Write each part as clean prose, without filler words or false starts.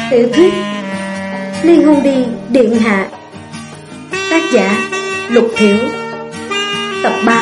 Tiểu thuyết Liên hôn đi điện hạ, tác giả Lục Thiểu, tập 3.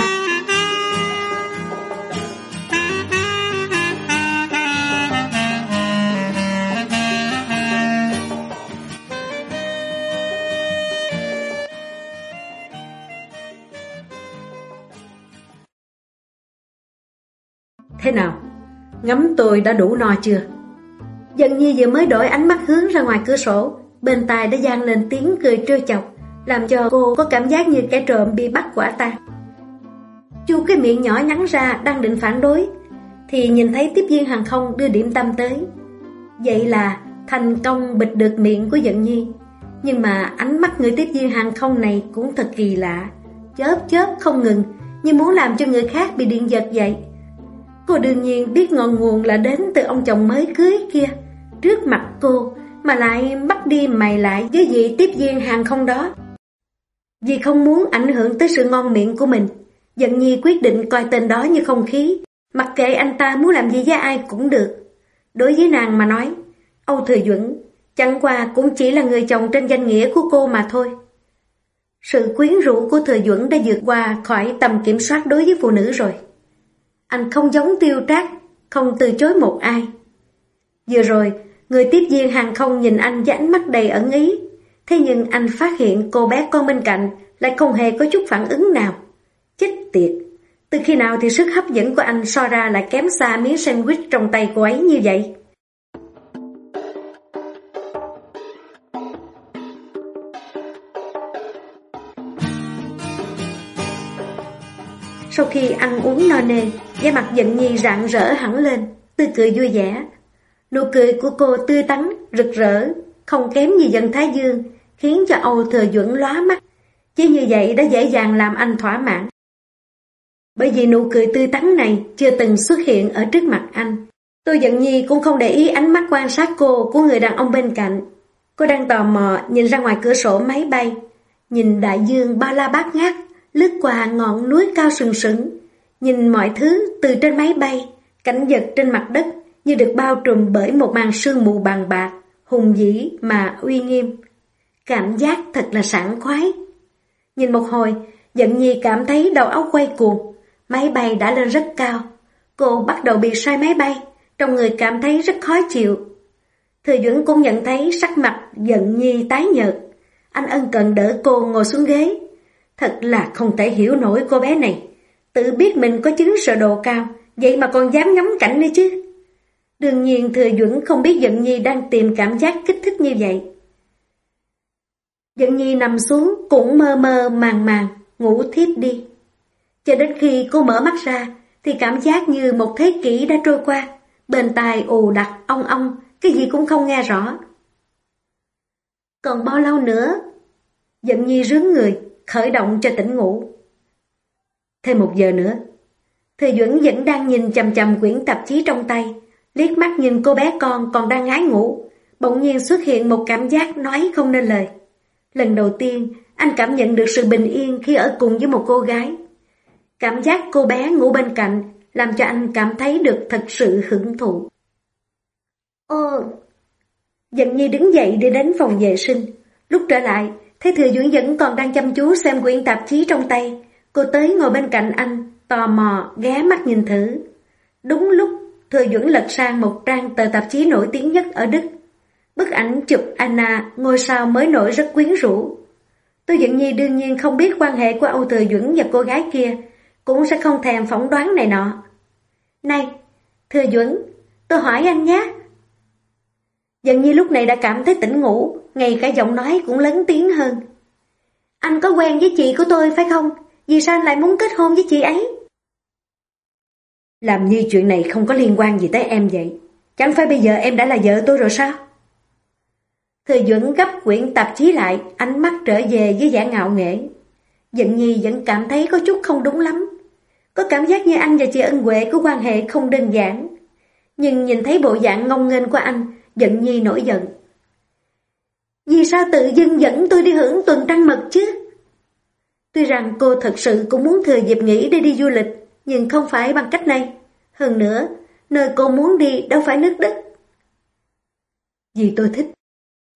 Thế nào? Ngắm tôi đã đủ no chưa? Dần Nhi vừa mới đổi ánh mắt hướng ra ngoài cửa sổ, bên tai đã vang lên tiếng cười trêu chọc, làm cho cô có cảm giác như kẻ trộm bị bắt quả tang. Chu cái miệng nhỏ nhắn ra đang định phản đối, thì nhìn thấy tiếp viên hàng không đưa điểm tâm tới. Vậy là thành công bịt được miệng của Dần Nhi. Nhưng mà ánh mắt người tiếp viên hàng không này cũng thật kỳ lạ, chớp chớp không ngừng, như muốn làm cho người khác bị điện giật vậy. Cô đương nhiên biết ngọn nguồn là đến từ ông chồng mới cưới kia, trước mặt cô mà lại bắt đi mày lại với vị tiếp viên hàng không đó. Vì không muốn ảnh hưởng tới sự ngon miệng của mình, Dần Nhi quyết định coi tên đó như không khí, mặc kệ anh ta muốn làm gì với ai cũng được. Đối với nàng mà nói, Âu Thừa Duẩn chẳng qua cũng chỉ là người chồng trên danh nghĩa của cô mà thôi. Sự quyến rũ của Thừa Duẩn đã vượt qua khỏi tầm kiểm soát đối với phụ nữ rồi. Anh không giống Tiêu Trác, không từ chối một ai. Vừa rồi, người tiếp viên hàng không nhìn anh với ánh mắt đầy ẩn ý. Thế nhưng anh phát hiện cô bé con bên cạnh lại không hề có chút phản ứng nào. Chết tiệt! Từ khi nào thì sức hấp dẫn của anh so ra lại kém xa miếng sandwich trong tay cô ấy như vậy? Sau khi ăn uống no nê, da mặt Dần Nhi rạng rỡ hẳn lên, tươi cười vui vẻ. Nụ cười của cô tươi tắn, rực rỡ, không kém gì Dần Thái Dương, khiến cho Âu Thừa Duẩn lóa mắt. Chỉ như vậy đã dễ dàng làm anh thỏa mãn. Bởi vì nụ cười tươi tắn này chưa từng xuất hiện ở trước mặt anh. Tô Dần Nhi cũng không để ý ánh mắt quan sát cô của người đàn ông bên cạnh. Cô đang tò mò nhìn ra ngoài cửa sổ máy bay, nhìn đại dương bao la bát ngát, lướt qua ngọn núi cao sừng sững, nhìn mọi thứ từ trên máy bay, cảnh vật trên mặt đất như được bao trùm bởi một màn sương mù bàn bạc, hùng vĩ mà uy nghiêm. Cảm giác thật là sảng khoái. Nhìn một hồi, Dần Nhi cảm thấy đầu óc quay cuồng. Máy bay đã lên rất cao. Cô bắt đầu bị sai máy bay, trong người cảm thấy rất khó chịu. Thừa Duẩn cũng nhận thấy sắc mặt Dần Nhi tái nhợt. Anh ân cần đỡ cô ngồi xuống ghế. Thật là không thể hiểu nổi cô bé này. Tự biết mình có chứng sợ độ cao, vậy mà còn dám ngắm cảnh nữa chứ. Đương nhiên Thừa Duẩn không biết Dần Nhi đang tìm cảm giác kích thích như vậy. Dần Nhi nằm xuống cũng mơ mơ màng màng, ngủ thiếp đi. Cho đến khi cô mở mắt ra, thì cảm giác như một thế kỷ đã trôi qua, bên tai ù đặc ong ong, cái gì cũng không nghe rõ. Còn bao lâu nữa? Dần Nhi rướn người, khởi động cho tỉnh ngủ. Thêm 1 giờ nữa. Thừa Duẩn vẫn đang nhìn chằm chằm quyển tạp chí trong tay, liếc mắt nhìn cô bé con còn đang ngái ngủ, bỗng nhiên xuất hiện một cảm giác nói không nên lời. Lần đầu tiên, anh cảm nhận được sự bình yên khi ở cùng với một cô gái. Cảm giác cô bé ngủ bên cạnh làm cho anh cảm thấy được thật sự hưởng thụ. Dần Nhi đứng dậy đi đến phòng vệ sinh. Lúc trở lại, thấy Thừa Duẩn vẫn còn đang chăm chú xem quyển tạp chí trong tay. Cô tới ngồi bên cạnh anh, tò mò ghé mắt nhìn thử. Đúng lúc Thừa Duẩn lật sang một trang tờ tạp chí nổi tiếng nhất ở Đức. Bức ảnh chụp Anna, ngôi sao mới nổi rất quyến rũ. Tô Dần Nhi đương nhiên không biết quan hệ của Âu Thừa Duẩn và cô gái kia, cũng sẽ không thèm phỏng đoán này nọ. Này, Thừa Duẩn, tôi hỏi anh nhé. Dần Nhi lúc này đã cảm thấy tỉnh ngủ, ngay cả giọng nói cũng lớn tiếng hơn. Anh có quen với chị của tôi phải không? Vì sao anh lại muốn kết hôn với chị ấy? Làm như chuyện này không có liên quan gì tới em vậy. Chẳng phải bây giờ em đã là vợ tôi rồi sao? Thừa Duẩn gấp quyển tạp chí lại, ánh mắt trở về với vẻ ngạo nghễ. Dần Nhi vẫn cảm thấy có chút không đúng lắm. Có cảm giác như anh và chị Ân Huệ có quan hệ không đơn giản. Nhưng nhìn thấy bộ dạng ngông nghênh của anh, Dần Nhi nổi giận. Vì sao tự dưng dẫn tôi đi hưởng tuần trăng mật chứ? Tuy rằng cô thật sự cũng muốn thừa dịp nghỉ để đi du lịch, nhưng không phải bằng cách này. Hơn nữa, nơi cô muốn đi đâu phải nước Đức. Vì tôi thích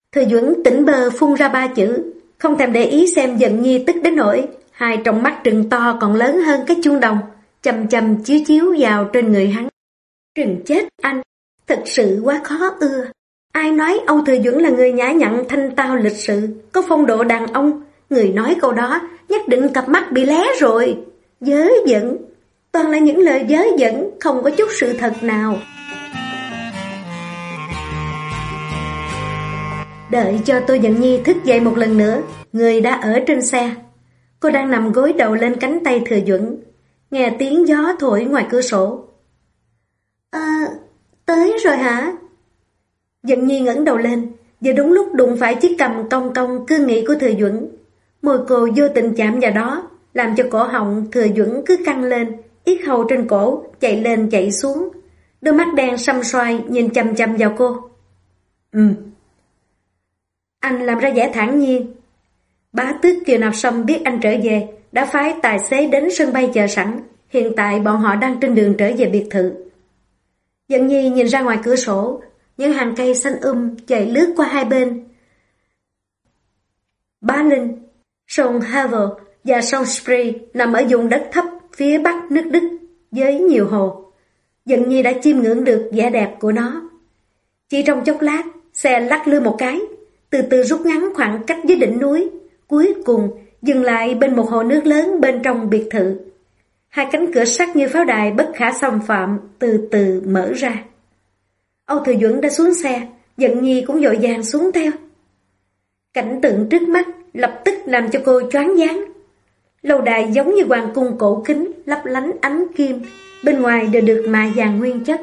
Thừa Duẩn tỉnh bơ phun ra 3 chữ, không thèm để ý xem Dận Nhi tức đến nỗi hai tròng mắt trừng to còn lớn hơn cái chuông đồng, chằm chằm chiếu chiếu vào trên người hắn. Trừng chết anh, thật sự quá khó ưa. Ai nói Âu Thừa Duẩn là người nhã nhặn thanh tao lịch sự, có phong độ đàn ông, người nói câu đó nhất định cặp mắt bị lé rồi. Dớ dẫn, toàn là những lời dớ dẫn, không có chút sự thật nào. Đợi cho Tô Dận Nhi thức dậy một lần nữa, người đã ở trên xe. Cô đang nằm gối đầu lên cánh tay Thừa Duẩn, nghe tiếng gió thổi ngoài cửa sổ. Tới rồi hả? Dận Nhi ngẩng đầu lên, giờ đúng lúc đụng phải chiếc cằm cong cong cương nghị của Thừa Duẩn. Môi cô vô tình chạm vào đó, làm cho cổ họng Thừa Duẩn cứ căng lên, yết hầu trên cổ chạy lên chạy xuống. Đôi mắt đen săm xoay nhìn chằm chằm vào cô. Anh làm ra vẻ thản nhiên. Bá tước Kiều Nạp Sâm biết anh trở về, đã phái tài xế đến sân bay chờ sẵn. Hiện tại bọn họ đang trên đường trở về biệt thự. Dận Nhi nhìn ra ngoài cửa sổ, những hàng cây xanh chạy lướt qua hai bên. Bá Linh, sông Havel và sông Spree nằm ở vùng đất thấp phía bắc nước Đức với nhiều hồ. Dận Nhi đã chiêm ngưỡng được vẻ đẹp của nó. Chỉ trong chốc lát, xe lắc lư một cái, từ từ rút ngắn khoảng cách với đỉnh núi, cuối cùng dừng lại bên một hồ nước lớn bên trong biệt thự. Hai cánh cửa sắt như pháo đài bất khả xâm phạm từ từ mở ra. Âu Thừa Duẩn đã xuống xe, Dận Nhi cũng vội vàng xuống theo. Cảnh tượng trước mắt lập tức làm cho cô choáng váng. Lâu đài giống như hoàng cung cổ kính, lấp lánh ánh kim, bên ngoài đều được mạ vàng nguyên chất.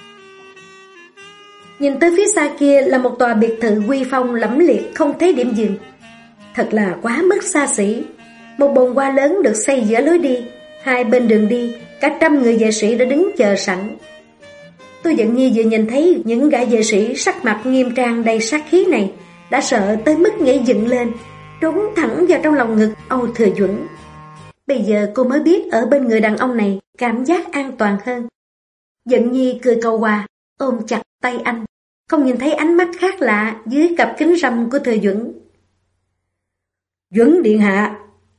Nhìn tới phía xa kia là một tòa biệt thự uy phong lẫm liệt không thấy điểm dừng. Thật là quá mức xa xỉ. Một bồn hoa lớn được xây giữa lối đi, hai bên đường đi, cả trăm người vệ sĩ đã đứng chờ sẵn. Tôi Dận Nhi vừa nhìn thấy những gã vệ sĩ sắc mặt nghiêm trang đầy sát khí này, đã sợ tới mức nhảy dựng lên, trốn thẳng vào trong lòng ngực Âu Thừa Duẩn. Bây giờ cô mới biết ở bên người đàn ông này cảm giác an toàn hơn. Dận Nhi cười cầu hòa, ôm chặt tay anh, không nhìn thấy ánh mắt khác lạ dưới cặp kính râm của Thừa Duẩn. Duẩn điện hạ.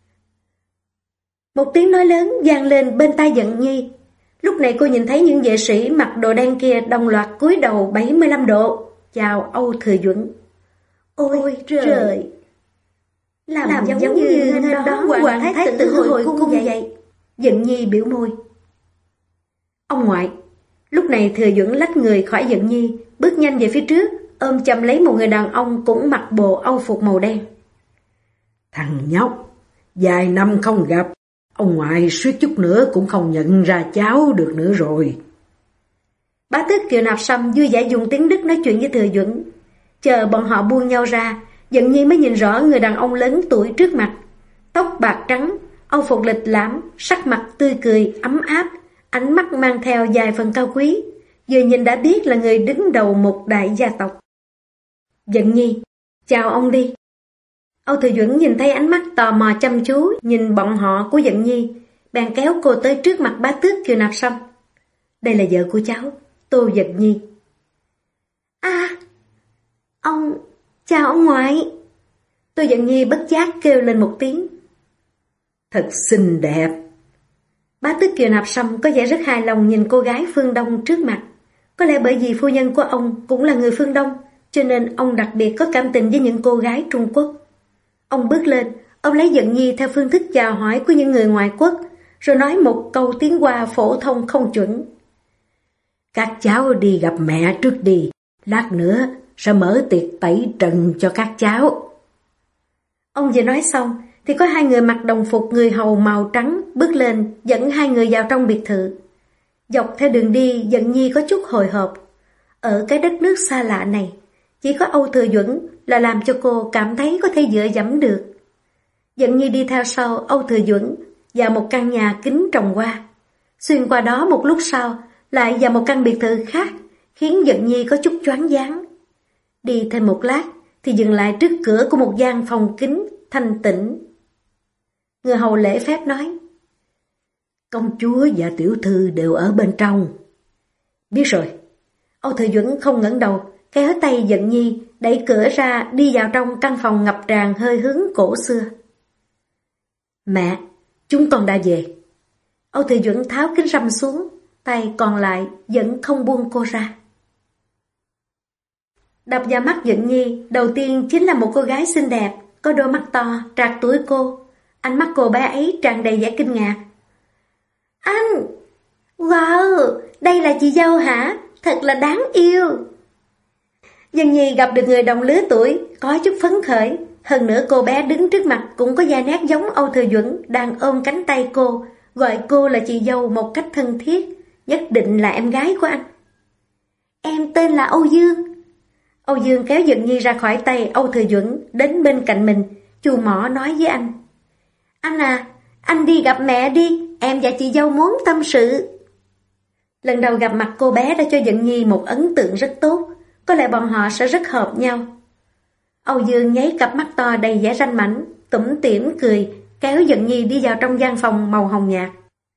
Một tiếng nói lớn vang lên bên tai Dận Nhi. Lúc này cô nhìn thấy những vệ sĩ mặc đồ đen kia đồng loạt cúi đầu 75 độ chào Âu Thừa Duẩn. Ôi trời! Làm giống như nên đón Hoàng Thái tử hồi cung vậy. Dận Nhi biểu môi. Ông ngoại. Lúc này Thừa Duẩn lách người khỏi Dận Nhi, bước nhanh về phía trước, ôm chầm lấy một người đàn ông cũng mặc bộ âu phục màu đen. Thằng nhóc, vài năm không gặp, ông ngoại suýt chút nữa cũng không nhận ra cháu được nữa rồi. Bá tước Kiều Nạp Sâm vui vẻ dùng tiếng Đức nói chuyện với Thừa Duẩn. Chờ bọn họ buông nhau ra, Dận Nhi mới nhìn rõ người đàn ông lớn tuổi trước mặt. Tóc bạc trắng, âu phục lịch lãm, sắc mặt tươi cười, ấm áp, ánh mắt mang theo vài phần cao quý. Vừa nhìn đã biết là người đứng đầu một đại gia tộc. Dận Nhi, chào ông đi. Âu Thừa Duẩn nhìn thấy ánh mắt tò mò chăm chú nhìn bọn họ của Dận Nhi, bèn kéo cô tới trước mặt bá tước Kiều Nạp Sâm. Đây là vợ của cháu, Tô Dận Nhi. Chào ông ngoại. Tô Dận Nhi bất giác kêu lên một tiếng. Thật xinh đẹp. Bá tước Kiều Nạp Sâm có vẻ rất hài lòng nhìn cô gái phương Đông trước mặt. Có lẽ bởi vì phu nhân của ông cũng là người phương Đông, cho nên ông đặc biệt có cảm tình với những cô gái Trung Quốc. Ông bước lên, ông lấy Dận Nhi theo phương thức chào hỏi của những người ngoại quốc, rồi nói một câu tiếng Hoa phổ thông không chuẩn. Các cháu đi gặp mẹ trước đi, lát nữa sẽ mở tiệc tẩy trần cho các cháu. Ông vừa nói xong, thì có hai người mặc đồng phục người hầu màu trắng bước lên dẫn hai người vào trong biệt thự. Dọc theo đường đi, Dận Nhi có chút hồi hộp. Ở cái đất nước xa lạ này, chỉ có Âu Thừa Duẩn là làm cho cô cảm thấy có thể dựa dẫm được. Dận Nhi đi theo sau Âu Thừa Duẩn vào một căn nhà kính trồng hoa. Xuyên qua đó một lúc sau, lại vào một căn biệt thự khác, khiến Dận Nhi có chút choáng váng. Đi thêm một lát, thì dừng lại trước cửa của một gian phòng kính thanh tĩnh. Người hầu lễ phép nói: Công chúa và tiểu thư đều ở bên trong. Biết rồi. Âu Thừa Duẩn không ngẩng đầu, kéo tay Dận Nhi đẩy cửa ra đi vào trong căn phòng ngập tràn hơi hướng cổ xưa. Mẹ, chúng con đã về. Âu Thừa Duẩn tháo kính râm xuống, tay còn lại vẫn không buông cô ra. Đập vào mắt Dận Nhi đầu tiên chính là một cô gái xinh đẹp, có đôi mắt to, trạc tuổi cô. Ánh mắt cô bé ấy tràn đầy vẻ kinh ngạc. Anh! Wow! Đây là chị dâu hả? Thật là đáng yêu! Dận Nhi gặp được người đồng lứa tuổi, có chút phấn khởi. Hơn nữa cô bé đứng trước mặt cũng có vài nét giống Âu Thừa Duẩn đang ôm cánh tay cô, gọi cô là chị dâu một cách thân thiết, nhất định là em gái của anh. Em tên là Âu Dương. Âu Dương kéo Dận Nhi ra khỏi tay Âu Thừa Duẩn, đến bên cạnh mình, chu mỏ nói với anh. Anh à, anh đi gặp mẹ đi, em và chị dâu muốn tâm sự. Lần đầu gặp mặt cô bé đã cho Dận Nhi một ấn tượng rất tốt, có lẽ bọn họ sẽ rất hợp nhau. Âu Dương nháy cặp mắt to đầy vẻ ranh mãnh, tủm tỉm cười, kéo Dận Nhi đi vào trong gian phòng màu hồng nhạt.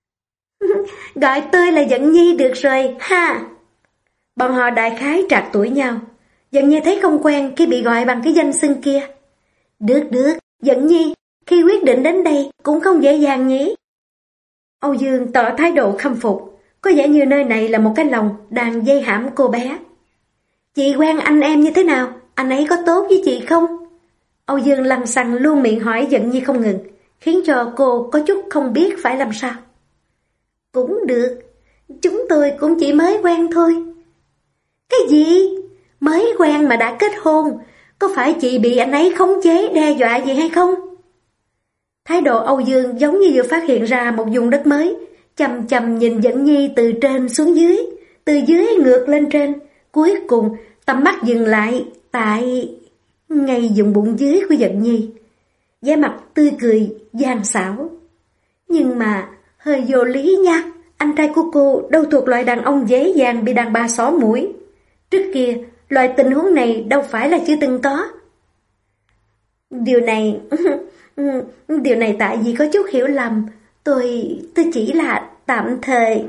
Gọi tôi là Dận Nhi được rồi, ha! Bọn họ đại khái trạc tuổi nhau. Dận Nhi thấy không quen khi bị gọi bằng cái danh xưng kia. Được, Dận Nhi, khi quyết định đến đây cũng không dễ dàng nhỉ? Âu Dương tỏ thái độ khâm phục, có vẻ như nơi này là một cái lồng đang dây hãm cô bé. Chị quen anh em như thế nào? Anh ấy có tốt với chị không? Âu Dương lăng xăng luôn miệng hỏi Dận Nhi không ngừng, khiến cho cô có chút không biết phải làm sao. Cũng được, chúng tôi cũng chỉ mới quen thôi. Cái gì? Mới quen mà đã kết hôn, có phải chị bị anh ấy khống chế đe dọa gì hay không? Thái độ Âu Dương giống như vừa phát hiện ra một vùng đất mới, chằm chằm nhìn Dận Nhi từ trên xuống dưới, từ dưới ngược lên trên, cuối cùng tầm mắt dừng lại tại ngay vùng bụng dưới của Dận Nhi. Vẻ mặt tươi cười, gian xảo. Nhưng mà hơi vô lý nha, anh trai của cô đâu thuộc loại đàn ông dễ dàng bị đàn bà xỏ mũi. Trước kia, loại tình huống này đâu phải là chưa từng có. Điều này tại vì có chút hiểu lầm, tôi chỉ là tạm thời.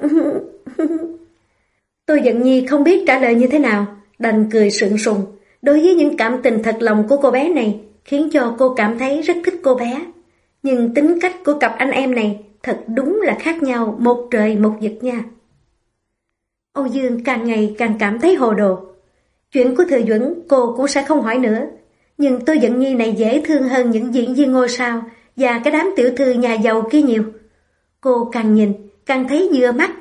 Tôi Dận Nhi không biết trả lời như thế nào, đành cười sượng sùng. Đối với những cảm tình thật lòng của cô bé này, khiến cho cô cảm thấy rất thích cô bé. Nhưng tính cách của cặp anh em này thật đúng là khác nhau một trời một vực nha. Âu Dương càng ngày càng cảm thấy hồ đồ. Chuyện của Thừa Duẩn cô cũng sẽ không hỏi nữa. Nhưng tôi Dận Nhi này dễ thương hơn những diễn viên ngôi sao và cái đám tiểu thư nhà giàu kia nhiều. Cô càng nhìn càng thấy vừa mắt.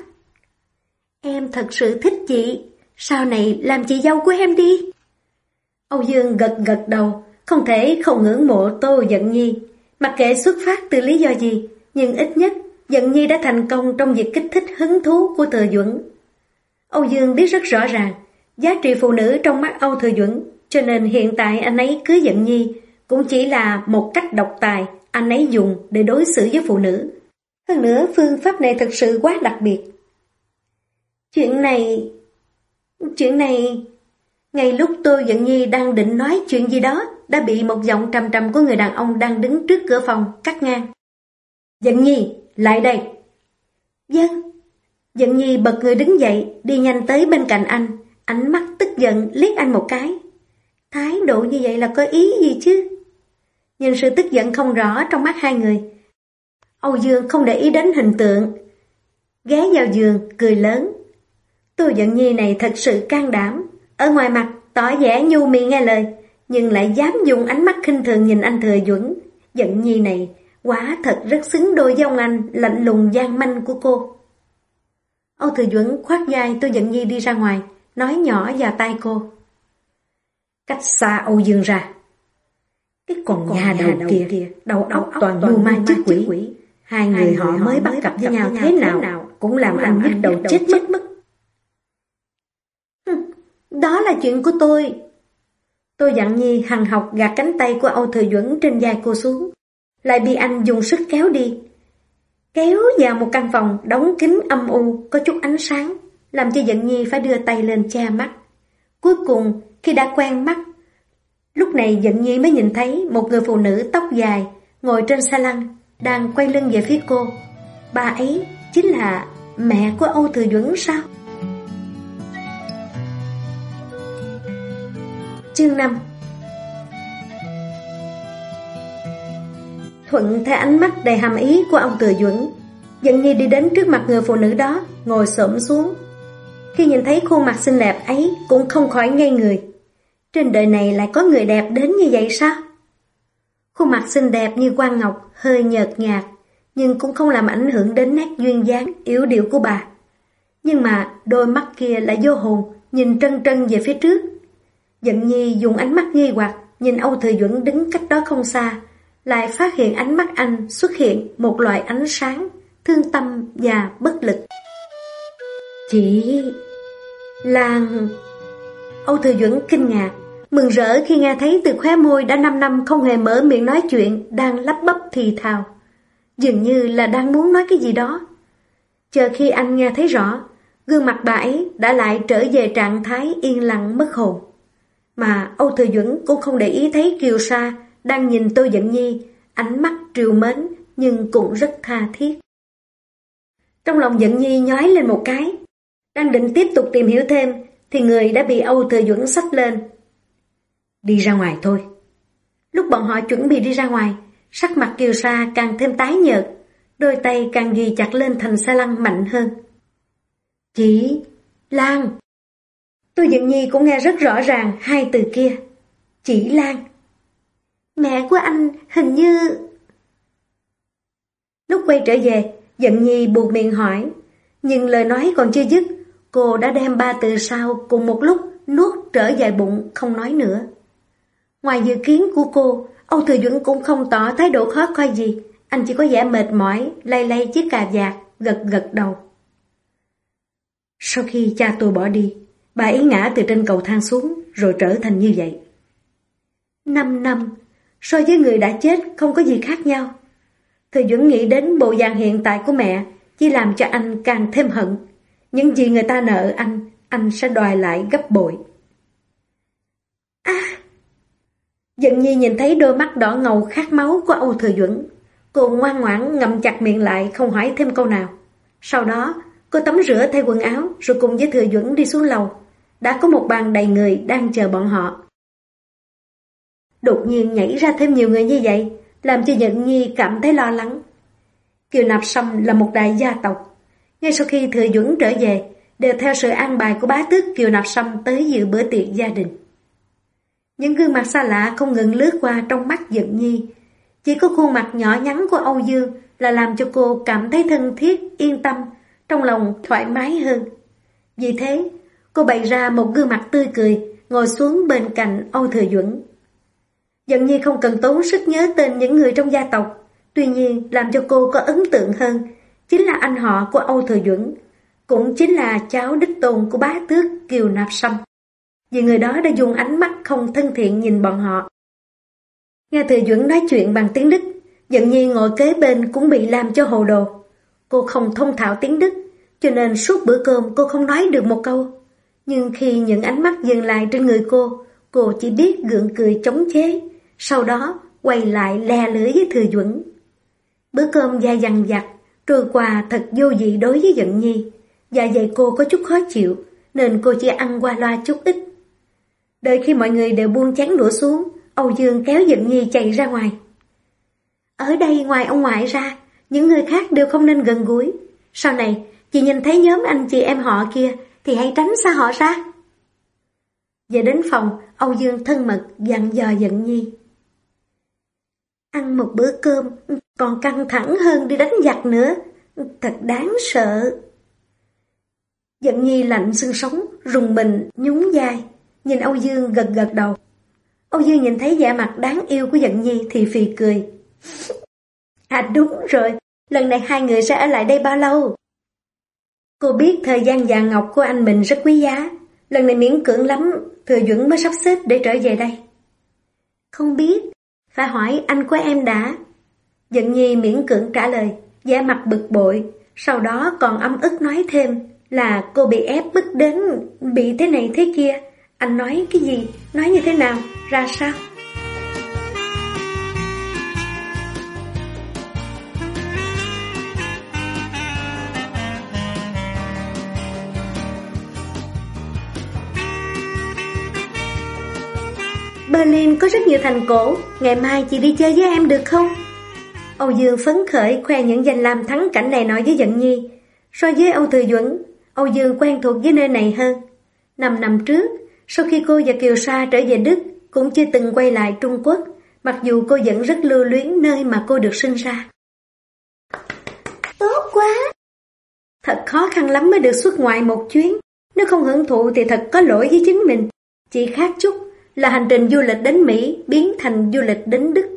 Em thật sự thích chị, sau này làm chị dâu của em đi. Âu Dương gật đầu, không thể không ngưỡng mộ Tô Dận Nhi. Mặc kệ xuất phát từ lý do gì, nhưng ít nhất Dận Nhi đã thành công trong việc kích thích hứng thú của Thừa Duẩn. Âu Dương biết rất rõ ràng giá trị phụ nữ trong mắt Âu Thừa Duẩn, cho nên hiện tại anh ấy cưới Dận Nhi cũng chỉ là một cách độc tài anh ấy dùng để đối xử với phụ nữ. Hơn nữa phương pháp này thật sự quá đặc biệt. Chuyện này... Ngay lúc Tô Dận Nhi đang định nói chuyện gì đó, đã bị một giọng trầm trầm của người đàn ông đang đứng trước cửa phòng cắt ngang. Dận Nhi, lại đây. Vâng. Dận Nhi bật người đứng dậy, đi nhanh tới bên cạnh anh, ánh mắt tức giận liếc anh một cái. Thái độ như vậy là có ý gì chứ? Nhưng sự tức giận không rõ trong mắt hai người. Âu Dương không để ý đến hình tượng, ghé vào giường cười lớn. Tô Dận Nhi này thật sự can đảm, ở ngoài mặt tỏ vẻ nhu mì nghe lời, nhưng lại dám dùng ánh mắt khinh thường nhìn anh Thừa Duẩn. Dận Nhi này quả thật rất xứng đôi với ông anh lạnh lùng gian manh của cô. Âu Thừa Duẩn khoác vai Tô Dận Nhi đi ra ngoài, nói nhỏ vào tai cô. Cách xa Âu Dương ra. Cái con nhà đầu kia, đầu óc toàn mưu ma trước quỷ. Hai người họ mới bắt gặp với nhau thế nào cũng làm anh nhức đầu chết mất. Đó là chuyện của tôi. Tô Dận Nhi hằng học gạt cánh tay của Âu Thừa Duẩn trên vai cô xuống, lại bị anh dùng sức kéo đi. Kéo vào một căn phòng đóng kín âm u, có chút ánh sáng, làm cho Dận Nhi phải đưa tay lên che mắt. Cuối cùng, khi đã quen mắt, lúc này Dận Nhi mới nhìn thấy một người phụ nữ tóc dài ngồi trên xe lăn, đang quay lưng về phía cô. Bà ấy chính là mẹ của Âu Thừa Duẩn sao? Chương 5. Thuận theo ánh mắt đầy hàm ý của ông Từ Duẩn, Dận Nhi đi đến trước mặt người phụ nữ đó, ngồi xổm xuống. Khi nhìn thấy khuôn mặt xinh đẹp ấy cũng không khỏi ngây người. Trên đời này lại có người đẹp đến như vậy sao? Khuôn mặt xinh đẹp như quan ngọc, hơi nhợt nhạt, nhưng cũng không làm ảnh hưởng đến nét duyên dáng, yếu điệu của bà. Nhưng mà đôi mắt kia lại vô hồn, nhìn trân trân về phía trước. Dận Nhi dùng ánh mắt nghi hoặc nhìn Âu Thừa Duẩn đứng cách đó không xa, lại phát hiện ánh mắt anh xuất hiện một loại ánh sáng, thương tâm và bất lực. Chị Lan... Âu Thừa Duẩn kinh ngạc, mừng rỡ khi nghe thấy từ khóe môi đã 5 năm không hề mở miệng nói chuyện đang lắp bắp thì thào, dường như là đang muốn nói cái gì đó. Chờ khi anh nghe thấy rõ, gương mặt bà ấy đã lại trở về trạng thái yên lặng mất hồn. Mà Âu Thừa Duẩn cũng không để ý thấy Kiều Sa đang nhìn Tô Dận Nhi, ánh mắt trìu mến nhưng cũng rất tha thiết. Trong lòng Dận Nhi nhói lên một cái, đang định tiếp tục tìm hiểu thêm thì người đã bị Âu Thừa Duẩn xách lên. Đi ra ngoài thôi. Lúc bọn họ chuẩn bị đi ra ngoài, sắc mặt Kiều Sa càng thêm tái nhợt, đôi tay càng ghi chặt lên thành xe lăn mạnh hơn. Chị Lan. Tô Dận Nhi cũng nghe rất rõ ràng hai từ kia. Chị Lan. Mẹ của anh hình như... Lúc quay trở về, Dận Nhi buộc miệng hỏi, nhưng lời nói còn chưa dứt, cô đã đem 3 từ sau cùng một lúc nuốt trở về bụng không nói nữa. Ngoài dự kiến của cô, Âu Thừa Duẩn cũng không tỏ thái độ khó coi gì, anh chỉ có vẻ mệt mỏi, lay lay chiếc cà vạt, gật gật đầu. Sau khi cha tôi bỏ đi, bà ấy ngã từ trên cầu thang xuống rồi trở thành như vậy. 5 năm, so với người đã chết không có gì khác nhau. Thừa Duẩn nghĩ đến bộ dạng hiện tại của mẹ chỉ làm cho anh càng thêm hận. Những gì người ta nợ anh sẽ đòi lại gấp bội. Dận Nhi nhìn thấy đôi mắt đỏ ngầu khát máu của Âu Thừa Duẩn. Cô ngoan ngoãn ngậm chặt miệng lại không hỏi thêm câu nào. Sau đó, cô tắm rửa thay quần áo rồi cùng với Thừa Duẩn đi xuống lầu. Đã có một bàn đầy người đang chờ bọn họ. Đột nhiên nhảy ra thêm nhiều người như vậy, làm cho Dận Nhi cảm thấy lo lắng. Kiều Nạp Sâm là một đại gia tộc. Ngay sau khi Thừa Duẩn trở về, đều theo sự an bài của bá tước Kiều Nạp Sâm tới dự bữa tiệc gia đình. Những gương mặt xa lạ không ngừng lướt qua trong mắt Dận Nhi. Chỉ có khuôn mặt nhỏ nhắn của Âu Dương là làm cho cô cảm thấy thân thiết, yên tâm, trong lòng thoải mái hơn. Vì thế, cô bày ra một gương mặt tươi cười, ngồi xuống bên cạnh Âu Thừa Duẩn. Dận Nhi không cần tốn sức nhớ tên những người trong gia tộc, tuy nhiên làm cho cô có ấn tượng hơn chính là anh họ của Âu Thừa Duẩn, cũng chính là cháu đích tôn của bá tước Kiều Nạp Sâm. Vì người đó đã dùng ánh mắt không thân thiện nhìn bọn họ. Nghe Thừa Duẩn nói chuyện bằng tiếng Đức, Dận Nhi ngồi kế bên cũng bị làm cho hồ đồ. Cô không thông thạo tiếng Đức, cho nên suốt bữa cơm cô không nói được một câu. Nhưng khi những ánh mắt dừng lại trên người cô chỉ biết gượng cười chống chế, sau đó quay lại le lưỡi với Thừa Duẩn. Bữa cơm dài dằng dặc, trôi qua thật vô vị đối với Dận Nhi. Dạ dày cô có chút khó chịu, nên cô chỉ ăn qua loa chút ít. Đợi khi mọi người đều buông chén đũa xuống, Âu Dương kéo Dận Nhi chạy ra ngoài. Ở đây ngoài ông ngoại ra, những người khác đều không nên gần gũi. Sau này, chị nhìn thấy nhóm anh chị em họ kia thì hãy tránh xa họ ra. Về đến phòng, Âu Dương thân mật dặn dò Dận Nhi. Ăn một bữa cơm còn căng thẳng hơn đi đánh giặc nữa, thật đáng sợ. Dận Nhi lạnh xương sống, rùng mình, nhún vai, nhìn Âu Dương gật gật đầu. Âu Dương nhìn thấy vẻ mặt đáng yêu của Dận Nhi thì phì cười. Đúng rồi, lần này hai người sẽ ở lại đây bao lâu? Cô biết thời gian vàng ngọc của anh mình rất quý giá, lần này miễn cưỡng lắm, Thừa Duẩn mới sắp xếp để trở về đây. Không biết, phải hỏi anh của em đã. Dận Nhi miễn cưỡng trả lời, vẻ mặt bực bội, sau đó còn ấm ức nói thêm là cô bị ép bức đến, bị thế này thế kia. Anh nói cái gì, nói như thế nào, ra sao? Berlin có rất nhiều thành cổ, ngày mai chị đi chơi với em được không? Âu Dương phấn khởi khoe những danh lam thắng cảnh này nọ với Dận Nhi. So với Âu Thừa Duẩn, Âu Dương quen thuộc với nơi này hơn. 5 năm trước, sau khi cô và Kiều Sa trở về Đức, cũng chưa từng quay lại Trung Quốc, mặc dù cô vẫn rất lưu luyến nơi mà cô được sinh ra. Tốt quá! Thật khó khăn lắm mới được xuất ngoại một chuyến. Nếu không hưởng thụ thì thật có lỗi với chính mình. Chỉ khác chút là hành trình du lịch đến Mỹ biến thành du lịch đến Đức.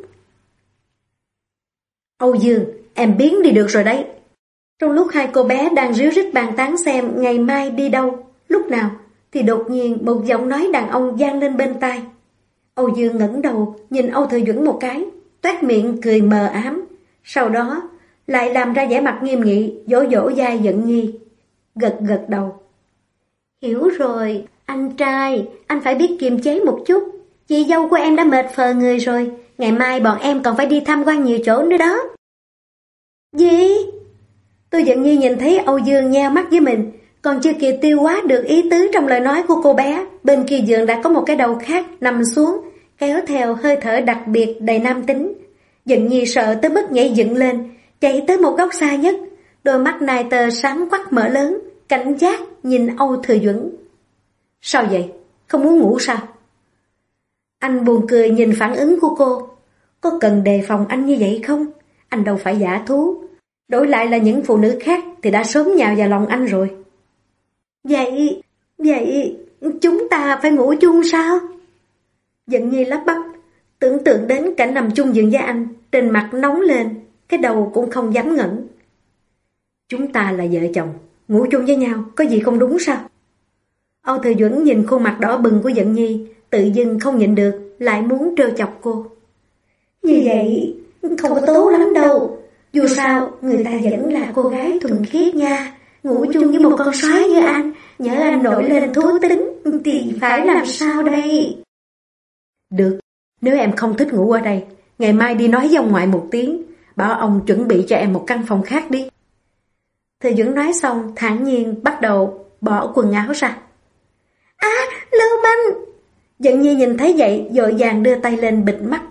Âu Dương, em biến đi được rồi đấy. Trong lúc hai cô bé đang ríu rít bàn tán xem ngày mai đi đâu, lúc nào, thì đột nhiên một giọng nói đàn ông vang lên bên tai. Âu Dương ngẩng đầu nhìn Âu Thừa Duẩn một cái, toét miệng cười mờ ám. Sau đó lại làm ra vẻ mặt nghiêm nghị, dỗ dỗ vai Dận Nhi. Gật gật đầu. Hiểu rồi, anh trai, anh phải biết kiềm chế một chút. Chị dâu của em đã mệt phờ người rồi, ngày mai bọn em còn phải đi tham quan nhiều chỗ nữa đó. Gì? Tôi Dận Nhi nhìn thấy Âu Dương nheo mắt với mình, còn chưa kịp tiêu hóa được ý tứ trong lời nói của cô bé, bên kia giường đã có một cái đầu khác nằm xuống, kéo theo hơi thở đặc biệt đầy nam tính. Dận Nhi sợ tới mức nhảy dựng lên, chạy tới một góc xa nhất, đôi mắt nai tơ sáng quắc mở lớn, cảnh giác nhìn Âu Thừa Duẩn. Sao vậy? Không muốn ngủ sao? Anh buồn cười nhìn phản ứng của cô. Có cần đề phòng anh như vậy không? Anh đâu phải giả thú. Đổi lại là những phụ nữ khác thì đã sớm nhào vào lòng anh rồi. Vậy chúng ta phải ngủ chung sao? Dận Nhi lắp bắp, tưởng tượng đến cảnh nằm chung giường với anh, trên mặt nóng lên, cái đầu cũng không dám ngẩng. Chúng ta là vợ chồng, ngủ chung với nhau, có gì không đúng sao? Âu Thừa Duẩn nhìn khuôn mặt đỏ bừng của Dận Nhi, tự dưng không nhịn được, lại muốn trêu chọc cô. Như vậy không có tốt lắm đâu. Dù sao, người ta vẫn là cô gái thuần khiết nha. Ngủ chung với một con sói như anh, nhớ anh nổi lên thú tính, thì phải làm sao đây? Được, nếu em không thích ngủ ở đây, ngày mai đi nói với ông ngoại một tiếng, bảo ông chuẩn bị cho em một căn phòng khác đi. Thừa Duẩn nói xong, thản nhiên bắt đầu bỏ quần áo ra. Lưu manh! Dận Nhi nhìn thấy vậy, vội vàng đưa tay lên bịt mắt.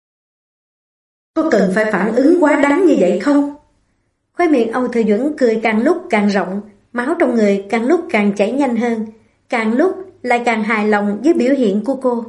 Có cần phải phản ứng quá đáng như vậy không? Khóe miệng Âu Thừa Duẩn cười càng lúc càng rộng, máu trong người càng lúc càng chảy nhanh hơn, càng lúc lại càng hài lòng với biểu hiện của cô.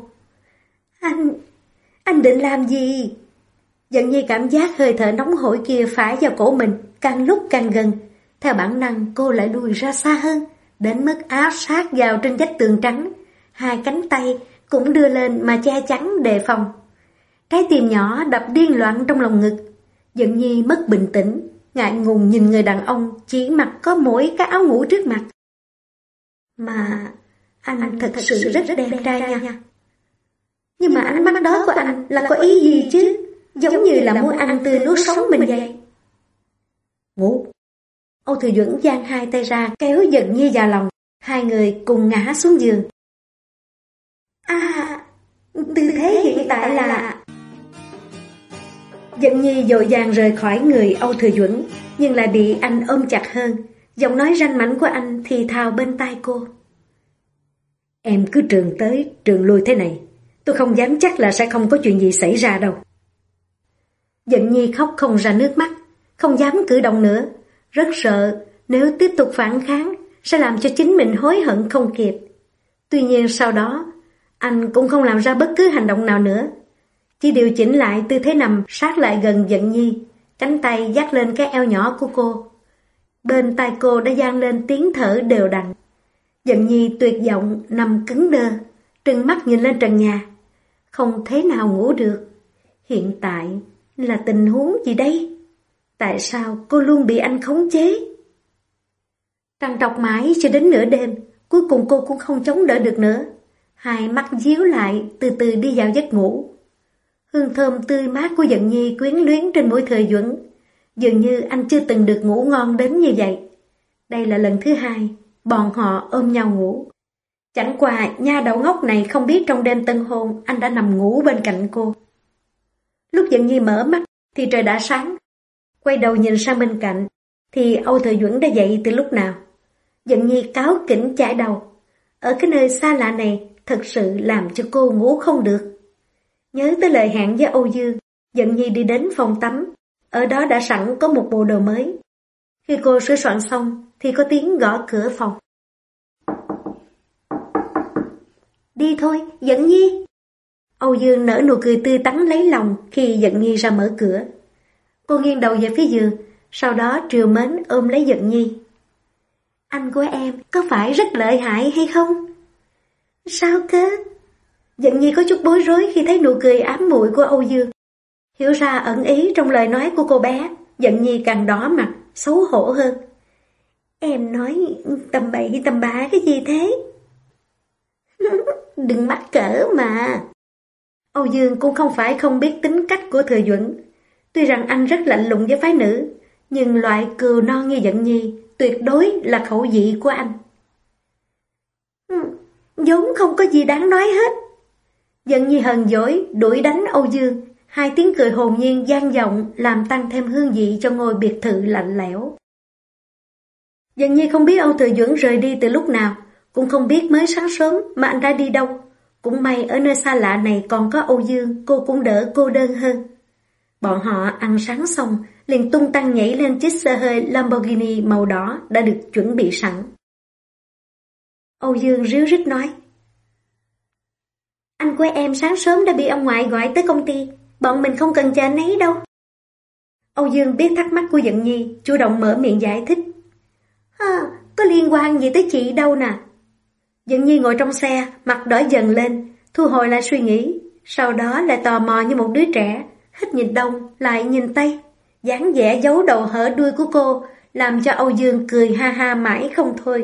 Anh định làm gì? Dận Nhi cảm giác hơi thở nóng hổi kia phả vào cổ mình, càng lúc càng gần. Theo bản năng cô lại lùi ra xa hơn, đến mức áp sát vào trên vách tường trắng, hai cánh tay cũng đưa lên mà che chắn đề phòng. Trái tim nhỏ đập điên loạn trong lòng ngực. Dận Nhi mất bình tĩnh, ngại ngùng nhìn người đàn ông chỉ mặc có mỗi cái áo ngủ trước mặt. Mà anh thật sự rất đẹp trai nha. Nhưng mà ánh mắt đó của anh là có ý gì chứ? Giống như là muốn ăn tươi nuốt sống mình vậy. Ngủ. Âu Thừa Duẩn giang hai tay ra kéo Dận Nhi vào lòng, hai người cùng ngã xuống giường. Tư thế hiện tại là... Dận Nhi vội vàng rời khỏi người Âu Thừa Duẩn, nhưng lại bị anh ôm chặt hơn. Giọng nói ranh mãnh của anh thì thào bên tai cô. Em cứ trườn tới trườn lui thế này, tôi không dám chắc là sẽ không có chuyện gì xảy ra đâu. Dận Nhi khóc không ra nước mắt, không dám cử động nữa, rất sợ nếu tiếp tục phản kháng sẽ làm cho chính mình hối hận không kịp. Tuy nhiên sau đó anh cũng không làm ra bất cứ hành động nào nữa, chỉ điều chỉnh lại tư thế nằm sát lại gần Dận Nhi, cánh tay dắt lên cái eo nhỏ của cô. Bên tai cô đã vang lên tiếng thở đều đặn. Dận Nhi tuyệt vọng nằm cứng đơ, trừng mắt nhìn lên trần nhà, không thế nào ngủ được. Hiện tại là tình huống gì đây? Tại sao cô luôn bị anh khống chế? Trằn trọc mãi cho đến nửa đêm, cuối cùng cô cũng không chống đỡ được nữa. Hai mắt díu lại, từ từ đi vào giấc ngủ. Hương thơm tươi mát của Dận Nhi quyến luyến trên mũi Thừa Duẩn. Dường như anh chưa từng được ngủ ngon đến như vậy. Đây là lần thứ hai bọn họ ôm nhau ngủ. Chẳng qua nha đầu ngốc này không biết trong đêm tân hôn anh đã nằm ngủ bên cạnh cô. Lúc Dận Nhi mở mắt thì trời đã sáng. Quay đầu nhìn sang bên cạnh thì Âu Thừa Duẩn đã dậy từ lúc nào. Dận Nhi cáu kỉnh chải đầu. Ở cái nơi xa lạ này thật sự làm cho cô ngủ không được. Nhớ tới lời hẹn với Âu Dương, Dận Nhi đi đến phòng tắm. Ở đó đã sẵn có một bộ đồ mới. Khi cô sửa soạn xong thì có tiếng gõ cửa phòng. Đi thôi, Dận Nhi. Âu Dương nở nụ cười tươi tắn lấy lòng khi Dận Nhi ra mở cửa. Cô nghiêng đầu về phía giường, sau đó trìu mến ôm lấy Dận Nhi. Anh của em có phải rất lợi hại hay không? Sao cơ? Dận Nhi có chút bối rối khi thấy nụ cười ám muội của Âu Dương. Hiểu ra ẩn ý trong lời nói của cô bé, Dận Nhi càng đỏ mặt, xấu hổ hơn. Em nói tầm bậy tầm bạ cái gì thế? Đừng mắc cỡ mà. Âu Dương cũng không phải không biết tính cách của Thừa Duẩn. Tuy rằng anh rất lạnh lùng với phái nữ, nhưng loại cừu non như Dận Nhi tuyệt đối là khẩu vị của anh. Vốn không có gì đáng nói hết. Dận Nhi hờn dỗi đuổi đánh Âu Dương. Hai tiếng cười hồn nhiên vang vọng làm tăng thêm hương vị cho ngôi biệt thự lạnh lẽo. Dận Nhi không biết Âu Thừa Duẩn rời đi từ lúc nào, cũng không biết mới sáng sớm mà anh đã đi đâu. Cũng may ở nơi xa lạ này còn có Âu Dương, cô cũng đỡ cô đơn hơn. Bọn họ ăn sáng xong, liền tung tăng nhảy lên chiếc xe hơi Lamborghini màu đỏ đã được chuẩn bị sẵn. Âu Dương ríu rít nói: Anh của em sáng sớm đã bị ông ngoại gọi tới công ty, bọn mình không cần chờ anh ấy đâu. Âu Dương biết thắc mắc của Dận Nhi, chủ động mở miệng giải thích: có liên quan gì tới chị đâu nè. Dận Nhi ngồi trong xe, mặt đỏ dần lên, thu hồi lại suy nghĩ, sau đó lại tò mò như một đứa trẻ, hít nhìn đông, lại nhìn tây. Dáng vẻ giấu đầu hở đuôi của cô làm cho Âu Dương cười ha ha mãi không thôi.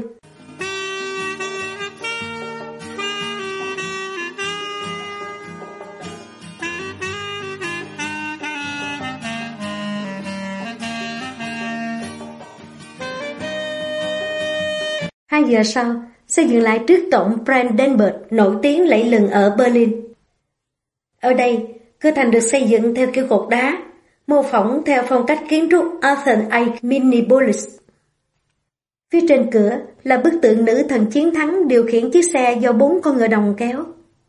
Hai giờ sau, xe dừng lại trước cổng Brandenburg nổi tiếng lẫy lừng ở Berlin. Ở đây, cửa thành được xây dựng theo kiểu cột đá, mô phỏng theo phong cách kiến trúc Athenian Minipolis. Phía trên cửa là bức tượng nữ thần chiến thắng điều khiển chiếc xe do 4 con ngựa đồng kéo.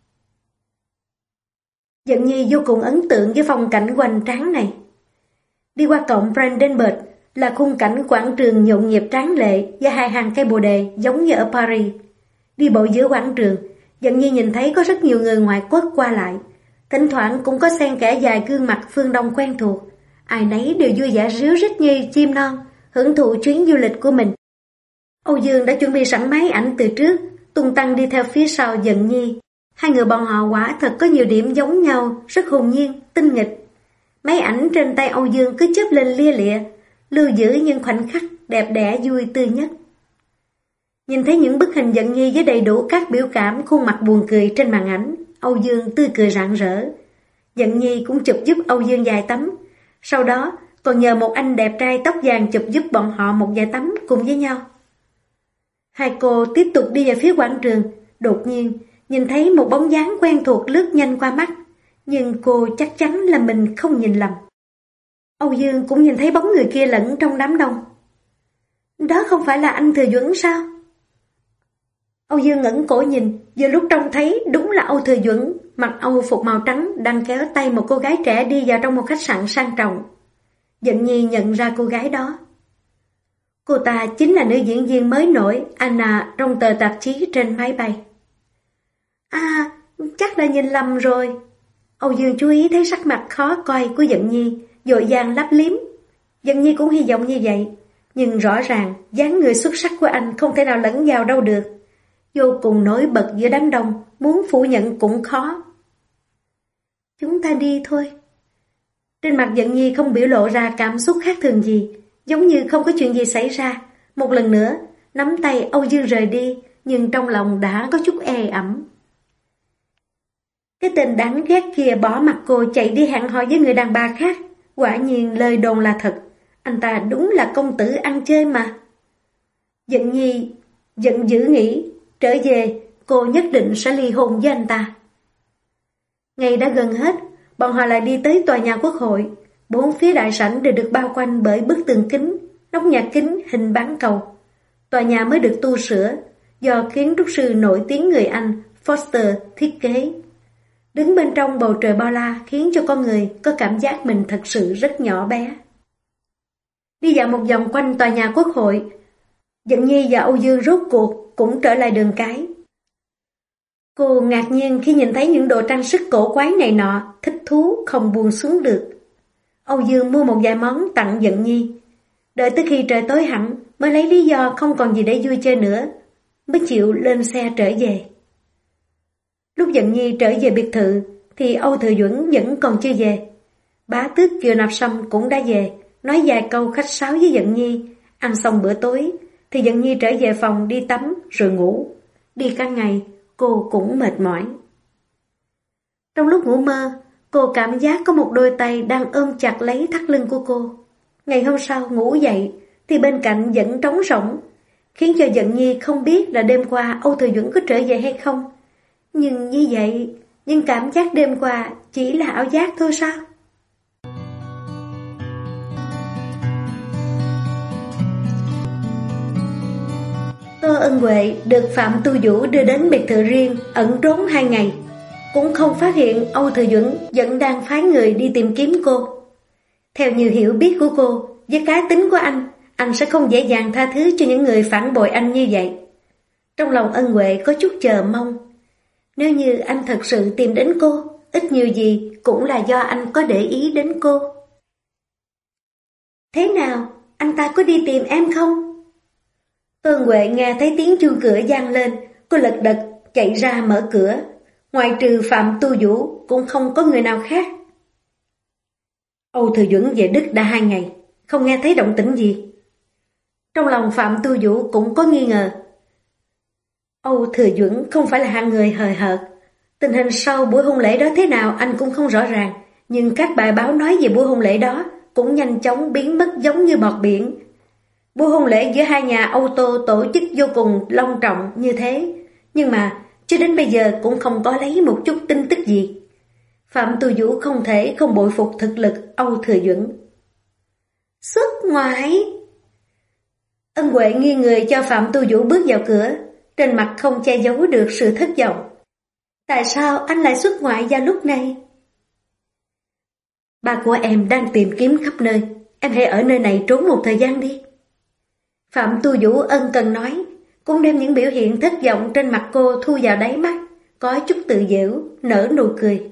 Dận Nhi vô cùng ấn tượng với phong cảnh hoành tráng này. Đi qua cổng Brandenburg là khung cảnh quảng trường nhộn nhịp tráng lệ với hai hàng cây bồ đề giống như ở Paris. Đi bộ giữa quảng trường, Dận Nhi nhìn thấy có rất nhiều người ngoại quốc qua lại. Thỉnh thoảng cũng có xen kẽ vài gương mặt phương Đông quen thuộc. Ai nấy đều vui vẻ ríu rít như chim non, hưởng thụ chuyến du lịch của mình. Âu Dương đã chuẩn bị sẵn máy ảnh từ trước, tung tăng đi theo phía sau Dận Nhi. Hai người bọn họ quả thật có nhiều điểm giống nhau, rất hồn nhiên, tinh nghịch. Máy ảnh trên tay Âu Dương cứ chớp lên lia lịa, lưu giữ những khoảnh khắc đẹp đẽ vui tươi nhất. Nhìn thấy những bức hình Dận Nhi với đầy đủ các biểu cảm, khuôn mặt buồn cười trên màn ảnh, Âu Dương tươi cười rạng rỡ. Dận Nhi cũng chụp giúp Âu Dương vài tấm, sau đó còn nhờ một anh đẹp trai tóc vàng chụp giúp bọn họ một vài tấm cùng với nhau. Hai cô tiếp tục đi về phía quảng trường, đột nhiên nhìn thấy một bóng dáng quen thuộc lướt nhanh qua mắt, nhưng cô chắc chắn là mình không nhìn lầm. Âu Dương cũng nhìn thấy bóng người kia lẫn trong đám đông. Đó không phải là anh Thừa Duẩn sao? Âu Dương ngẩng cổ nhìn, vừa lúc trông thấy đúng là Âu Thừa Duẩn, mặc Âu phục màu trắng đang kéo tay một cô gái trẻ đi vào trong một khách sạn sang trọng. Dận Nhi nhận ra cô gái đó. Cô ta chính là nữ diễn viên mới nổi Anna trong tờ tạp chí trên máy bay. À, chắc là nhìn lầm rồi. Âu Dương chú ý thấy sắc mặt khó coi của Dận Nhi, vội vàng lấp liếm. Dận Nhi cũng hy vọng như vậy, nhưng rõ ràng dáng người xuất sắc của anh không thể nào lẫn vào đâu được. Vô cùng nổi bật giữa đám đông, muốn phủ nhận cũng khó. Chúng ta đi thôi. Trên mặt Dận Nhi không biểu lộ ra cảm xúc khác thường gì, giống như không có chuyện gì xảy ra. Một lần nữa, nắm tay Âu Dương rời đi, nhưng trong lòng đã có chút ê ẩm. Cái tên đáng ghét kia bỏ mặc cô chạy đi hẹn hò với người đàn bà khác. Quả nhiên lời đồn là thật, anh ta đúng là công tử ăn chơi mà. Dận Nhi giận dữ nghĩ, trở về cô nhất định sẽ ly hôn với anh ta. Ngày đã gần hết, bọn họ lại đi tới tòa nhà quốc hội. Bốn phía đại sảnh đều được bao quanh bởi bức tường kính, nóc nhà kính hình bán cầu. Tòa nhà mới được tu sửa, do kiến trúc sư nổi tiếng người Anh Foster thiết kế. Đứng bên trong bầu trời bao la khiến cho con người có cảm giác mình thật sự rất nhỏ bé. Đi dạo một vòng quanh tòa nhà Quốc hội, Dận Nhi và Âu Dương rốt cuộc cũng trở lại đường cái. Cô ngạc nhiên khi nhìn thấy những đồ trang sức cổ quái này nọ, thích thú không buông xuống được. Âu Dương mua một vài món tặng Dận Nhi. Đợi tới khi trời tối hẳn mới lấy lý do không còn gì để vui chơi nữa, mới chịu lên xe trở về. Lúc Dận Nhi trở về biệt thự thì Âu Thừa Duẩn vẫn còn chưa về. Bá tước Kiều Nạp Sâm cũng đã về, nói vài câu khách sáo với Dận Nhi. Ăn xong bữa tối thì Dận Nhi trở về phòng đi tắm rồi ngủ. Đi cả ngày cô cũng mệt mỏi. Trong lúc ngủ mơ, cô cảm giác có một đôi tay đang ôm chặt lấy thắt lưng của cô. Ngày hôm sau ngủ dậy thì bên cạnh vẫn trống rỗng, khiến cho Dận Nhi không biết là đêm qua Âu Thừa Duẩn có trở về hay không. Nhưng như vậy, nhưng cảm giác đêm qua chỉ là ảo giác thôi sao? Tô Ân Huệ được Phạm Tu Vũ đưa đến biệt thự riêng ẩn trốn 2 ngày, cũng không phát hiện Âu Thừa Duẩn vẫn đang phái người đi tìm kiếm cô. Theo như hiểu biết của cô, với cá tính của anh sẽ không dễ dàng tha thứ cho những người phản bội anh như vậy. Trong lòng Ân Huệ có chút chờ mong. Nếu như anh thật sự tìm đến cô, ít nhiều gì cũng là do anh có để ý đến cô. Thế nào, anh ta có đi tìm em không? Ân Huệ nghe thấy tiếng chuông cửa vang lên, cô lật đật chạy ra mở cửa. Ngoài trừ Phạm Tu Vũ cũng không có người nào khác. Âu Thừa Duẩn về Đức đã 2 ngày, không nghe thấy động tĩnh gì. Trong lòng Phạm Tu Vũ cũng có nghi ngờ. Âu Thừa Duẩn không phải là hạng người hời hợt. Tình hình sau buổi hôn lễ đó thế nào anh cũng không rõ ràng, nhưng các bài báo nói về buổi hôn lễ đó cũng nhanh chóng biến mất giống như bọt biển. Buổi hôn lễ giữa hai nhà Âu Tô tổ chức vô cùng long trọng như thế, nhưng mà cho đến bây giờ cũng không có lấy một chút tin tức gì. Phạm Tu Vũ không thể không bội phục thực lực Âu Thừa Duẩn. Xuất ngoại! Ân Huệ nghiêng người cho Phạm Tu Vũ bước vào cửa, trên mặt không che giấu được sự thất vọng. Tại sao anh lại xuất ngoại vào lúc này? Ba của em đang tìm kiếm khắp nơi, em hãy ở nơi này trốn một thời gian đi. Phạm Tu Vũ ân cần nói, cũng đem những biểu hiện thất vọng trên mặt cô thu vào đáy mắt, có chút tự giễu, nở nụ cười.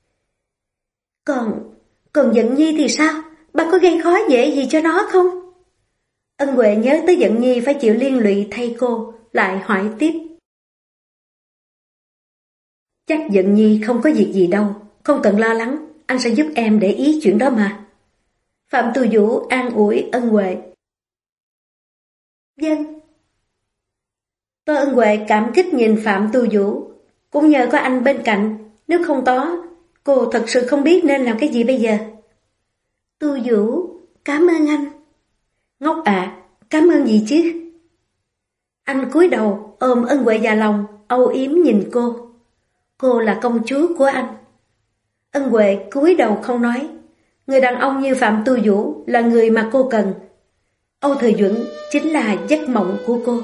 Còn Dận Nhi thì sao? Ba có gây khó dễ gì cho nó không? Ân Huệ nhớ tới Dận Nhi phải chịu liên lụy thay cô, lại hỏi tiếp. Chắc Dận Nhi không có việc gì đâu, không cần lo lắng, anh sẽ giúp em để ý chuyện đó mà. Phạm Tu Vũ an ủi Ân Huệ. Vâng. Tô Ân Huệ cảm kích nhìn Phạm Tu Vũ, cũng nhờ có anh bên cạnh, nếu không có, cô thật sự không biết nên làm cái gì bây giờ. Tu Vũ, cảm ơn anh. Ngốc ạ, cảm ơn gì chứ? Anh cúi đầu ôm Ân Huệ vào lòng, âu yếm nhìn cô. Cô là công chúa của anh. Ân Huệ cúi đầu không nói. Người đàn ông như Phạm Tu Vũ là người mà cô cần. Âu Thừa Duẩn chính là giấc mộng của cô.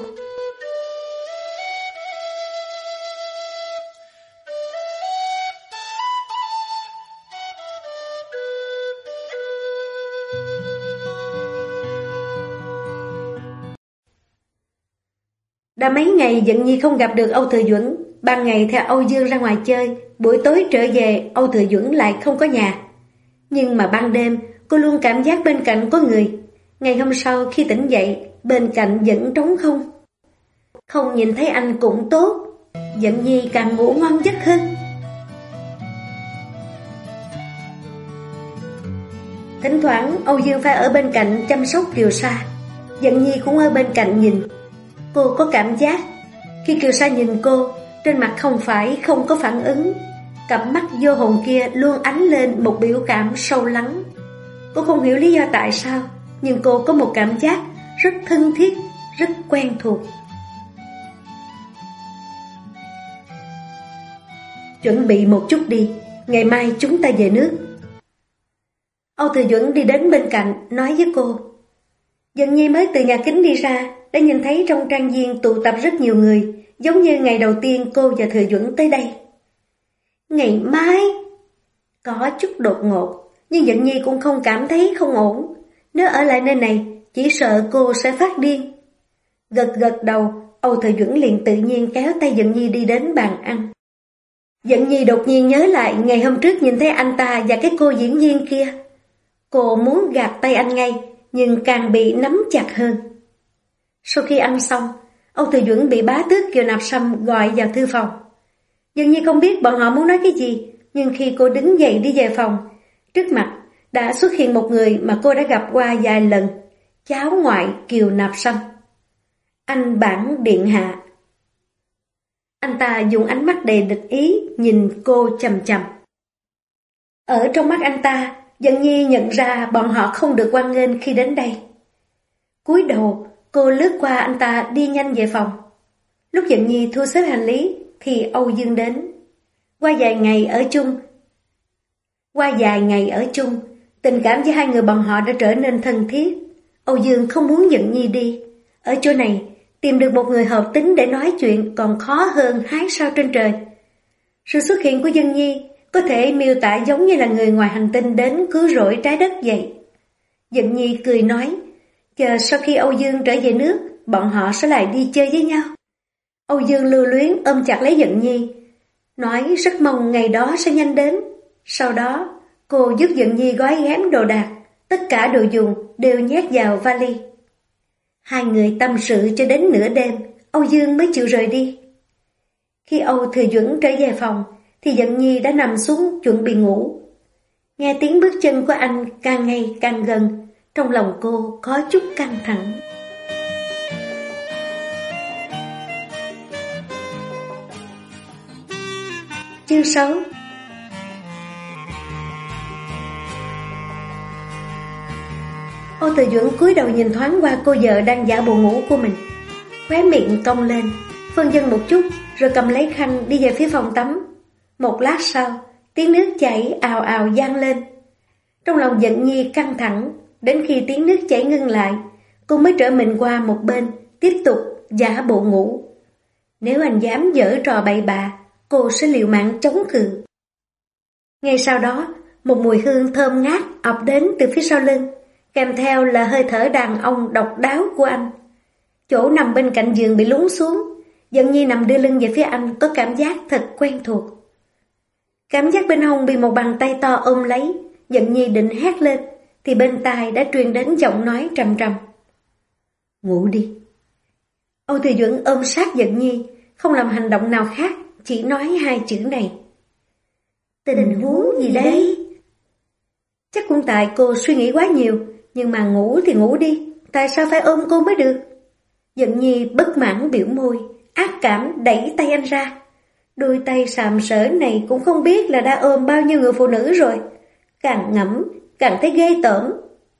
Đã mấy ngày Dận Nhi không gặp được Âu Thừa Duẩn. Ban ngày theo Âu Dương ra ngoài chơi, buổi tối trở về Âu Thừa Duẩn lại không có nhà. Nhưng mà ban đêm cô luôn cảm giác bên cạnh có người. Ngày hôm sau khi tỉnh dậy, bên cạnh vẫn trống không. Không nhìn thấy anh cũng tốt, Dận Nhi càng ngủ ngon giấc hơn. Thỉnh thoảng Âu Dương phải ở bên cạnh chăm sóc Kiều Sa. Dận Nhi cũng ở bên cạnh nhìn. Cô có cảm giác khi Kiều Sa nhìn cô, trên mặt không phải không có phản ứng, cặp mắt vô hồn kia luôn ánh lên một biểu cảm sâu lắng. Cô không hiểu lý do tại sao, nhưng cô có một cảm giác rất thân thiết, rất quen thuộc. Chuẩn bị một chút đi, ngày mai chúng ta về nước. Âu Thừa Duẩn đi đến bên cạnh, nói với cô. Dận Nhi mới từ nhà kính đi ra, đã nhìn thấy trong trang viên tụ tập rất nhiều người, giống như ngày đầu tiên cô và Thừa Duẩn tới đây. Ngày mai? Có chút đột ngột, nhưng Dận Nhi cũng không cảm thấy không ổn. Nếu ở lại nơi này, chỉ sợ cô sẽ phát điên. Gật gật đầu, Âu Thời Duẩn liền tự nhiên kéo tay Dận Nhi đi đến bàn ăn. Dận Nhi đột nhiên nhớ lại ngày hôm trước nhìn thấy anh ta và cái cô diễn viên kia. Cô muốn gạt tay anh ngay, nhưng càng bị nắm chặt hơn. Sau khi ăn xong, Âu Thời Duẩn bị bá tước Kiều Nạp Sâm gọi vào thư phòng. Dận Nhi không biết bọn họ muốn nói cái gì, nhưng khi cô đứng dậy đi về phòng, trước mặt đã xuất hiện một người mà cô đã gặp qua vài lần, cháu ngoại Kiều Nạp Sâm. Anh Bản Điện Hạ. Anh ta dùng ánh mắt đầy địch ý nhìn cô chằm chằm. Ở trong mắt anh ta, Dận Nhi nhận ra bọn họ không được hoan nghênh khi đến đây. Cúi đầu, cô lướt qua anh ta đi nhanh về phòng. Lúc Dận Nhi thu xếp hành lý thì Âu Dương đến. Qua vài ngày ở chung, tình cảm giữa hai người bọn họ đã trở nên thân thiết. Âu Dương không muốn Dận Nhi đi. Ở chỗ này, tìm được một người hợp tính để nói chuyện còn khó hơn hái sao trên trời. Sự xuất hiện của Dận Nhi có thể miêu tả giống như là người ngoài hành tinh đến cứu rỗi trái đất vậy. Dận Nhi cười nói, chờ sau khi Âu Dương trở về nước, bọn họ sẽ lại đi chơi với nhau. Âu Dương lưu luyến ôm chặt lấy Dận Nhi, nói rất mong ngày đó sẽ nhanh đến. Sau đó, cô giúp Dận Nhi gói ghém đồ đạc, tất cả đồ dùng đều nhét vào vali. Hai người tâm sự cho đến nửa đêm, Âu Dương mới chịu rời đi. Khi Âu Thừa Duẩn trở về phòng, thì Dận Nhi đã nằm xuống chuẩn bị ngủ. Nghe tiếng bước chân của anh càng ngày càng gần, trong lòng cô có chút căng thẳng. Chương 6. Âu Từ Duẩn cúi đầu nhìn thoáng qua cô vợ đang giả bộ ngủ của mình, khóe miệng cong lên, phân vân một chút, rồi cầm lấy khăn đi về phía phòng tắm. Một lát sau, tiếng nước chảy ào ào vang lên. Trong lòng Dận Nhi căng thẳng, đến khi tiếng nước chảy ngưng lại, cô mới trở mình qua một bên, tiếp tục giả bộ ngủ. Nếu anh dám giở trò bậy bạ, cô sẽ liều mạng chống cự. Ngay sau đó, một mùi hương thơm ngát ập đến từ phía sau lưng, kèm theo là hơi thở đàn ông độc đáo của anh. Chỗ nằm bên cạnh giường bị lún xuống, Dận Nhi nằm đưa lưng về phía anh có cảm giác thật quen thuộc. Cảm giác bên hông bị một bàn tay to ôm lấy, Dận Nhi định hét lên, thì bên tai đã truyền đến giọng nói trầm trầm. Ngủ đi. Âu Thừa Duẩn ôm sát Dận Nhi, không làm hành động nào khác, chỉ nói hai chữ này. Tình huống gì đấy? Chắc cũng tại cô suy nghĩ quá nhiều, nhưng mà ngủ thì ngủ đi, tại sao phải ôm cô mới được? Dận Nhi bất mãn biểu môi, ác cảm đẩy tay anh ra. Đôi tay sàm sỡ này cũng không biết là đã ôm bao nhiêu người phụ nữ rồi. Càng ngẫm, càng thấy ghê tởm.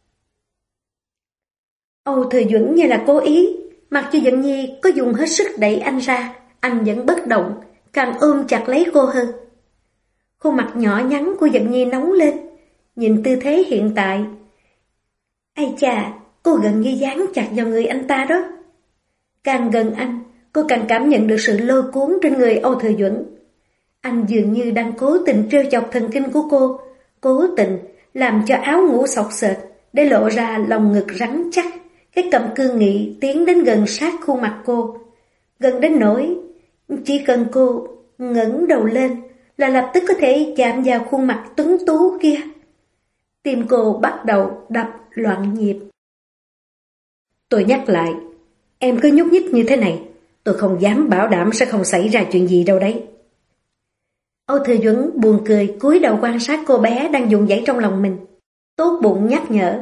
Âu Thừa Duẩn như là cố ý, mặc cho Dận Nhi có dùng hết sức đẩy anh ra, anh vẫn bất động, càng ôm chặt lấy cô hơn. Khuôn mặt nhỏ nhắn của Dận Nhi nóng lên, nhìn tư thế hiện tại. Ây chà, cô gần như dán chặt vào người anh ta đó. Càng gần anh, cô càng cảm nhận được sự lôi cuốn trên người Âu Thừa Duẩn. Anh dường như đang cố tình trêu chọc thần kinh của cô, cố tình làm cho áo ngủ xộc xệch để lộ ra lòng ngực rắn chắc. Cái cầm cương nghị tiến đến gần sát khuôn mặt cô, gần đến nỗi chỉ cần cô ngẩng đầu lên là lập tức có thể chạm vào khuôn mặt tuấn tú kia. Tim cô bắt đầu đập loạn nhịp. Tôi nhắc lại, em cứ nhúc nhích như thế này, tôi không dám bảo đảm sẽ không xảy ra chuyện gì đâu đấy. Âu Thừa Duẩn buồn cười cúi đầu quan sát cô bé đang dùng dãy trong lòng mình, tốt bụng nhắc nhở.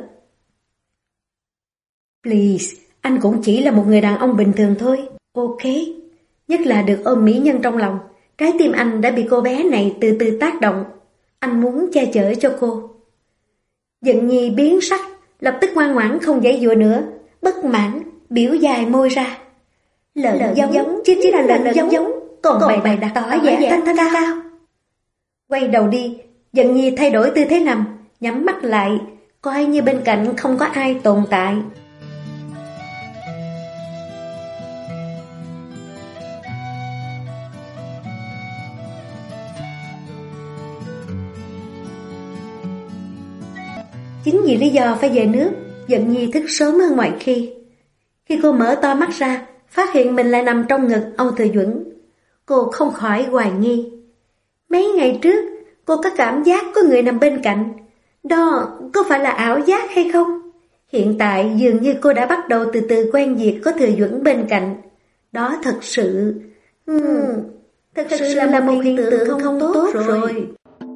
Please, anh cũng chỉ là một người đàn ông bình thường thôi, ok? Nhất là được ôm mỹ nhân trong lòng, trái tim anh đã bị cô bé này từ từ tác động. Anh muốn che chở cho cô. Dận Nhi biến sắc, lập tức ngoan ngoãn không giãy giụa nữa, bất mãn, biểu dài môi ra. Lợn giống, chứ chỉ là lợn giống, còn bày đặt tỏ vẻ thanh cao. Quay đầu đi, Dận Nhi thay đổi tư thế nằm, nhắm mắt lại, coi như bên cạnh không có ai tồn tại. Chính vì lý do phải về nước, Dận Nhi thức sớm hơn mọi khi. Khi cô mở to mắt ra, phát hiện mình lại nằm trong ngực Âu Thừa Duẩn, cô không khỏi hoài nghi. Mấy ngày trước, cô có cảm giác có người nằm bên cạnh. Đó có phải là ảo giác hay không? Hiện tại dường như cô đã bắt đầu từ từ quen việc có Thừa Duẩn bên cạnh. Đó thật sự là một hiện tượng không tốt rồi.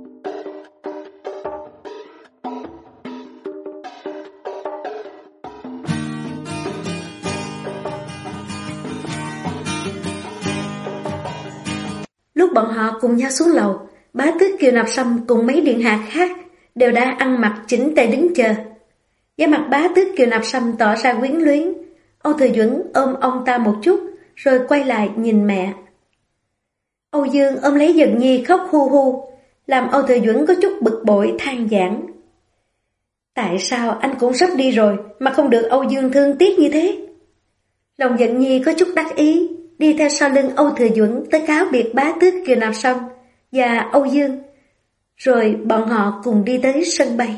Lúc bọn họ cùng nhau xuống lầu, Bá Tước Kiều Nạp Sâm cùng mấy điện hạ khác đều đã ăn mặc chỉnh tề đứng chờ. Vẻ mặt Bá Tước Kiều Nạp Sâm tỏ ra quyến luyến. Âu Thừa Duẩn ôm ông ta một chút, rồi quay lại nhìn mẹ. Âu Dương ôm lấy Dận Nhi khóc hu hu, làm Âu Thừa Duẩn có chút bực bội than vãn. Tại sao anh cũng sắp đi rồi mà không được Âu Dương thương tiếc như thế? Lòng Dận Nhi có chút đắc ý, đi theo sau lưng Âu Thừa Duẩn tới cáo biệt Bá Tước Kiều Nạp Sâm và Âu Dương, rồi bọn họ cùng đi tới sân bay.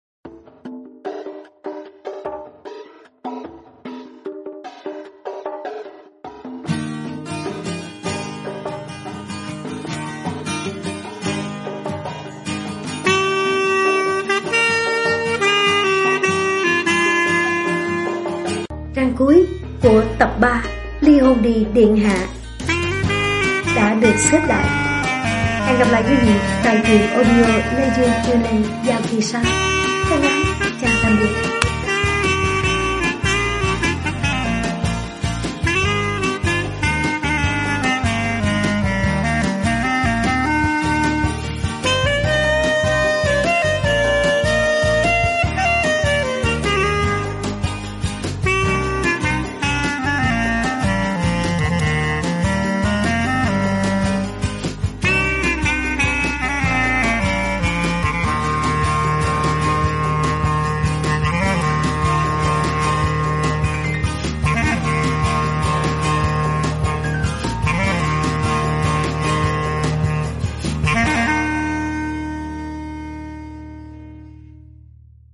Trang cuối của tập 3 Ly hôn đi điện hạ đã được xếp lại. Hẹn gặp lại quý vị tại truyện audio Lê Dương Chiêu Lê vào kỳ sau. Thân ái, chào tạm biệt.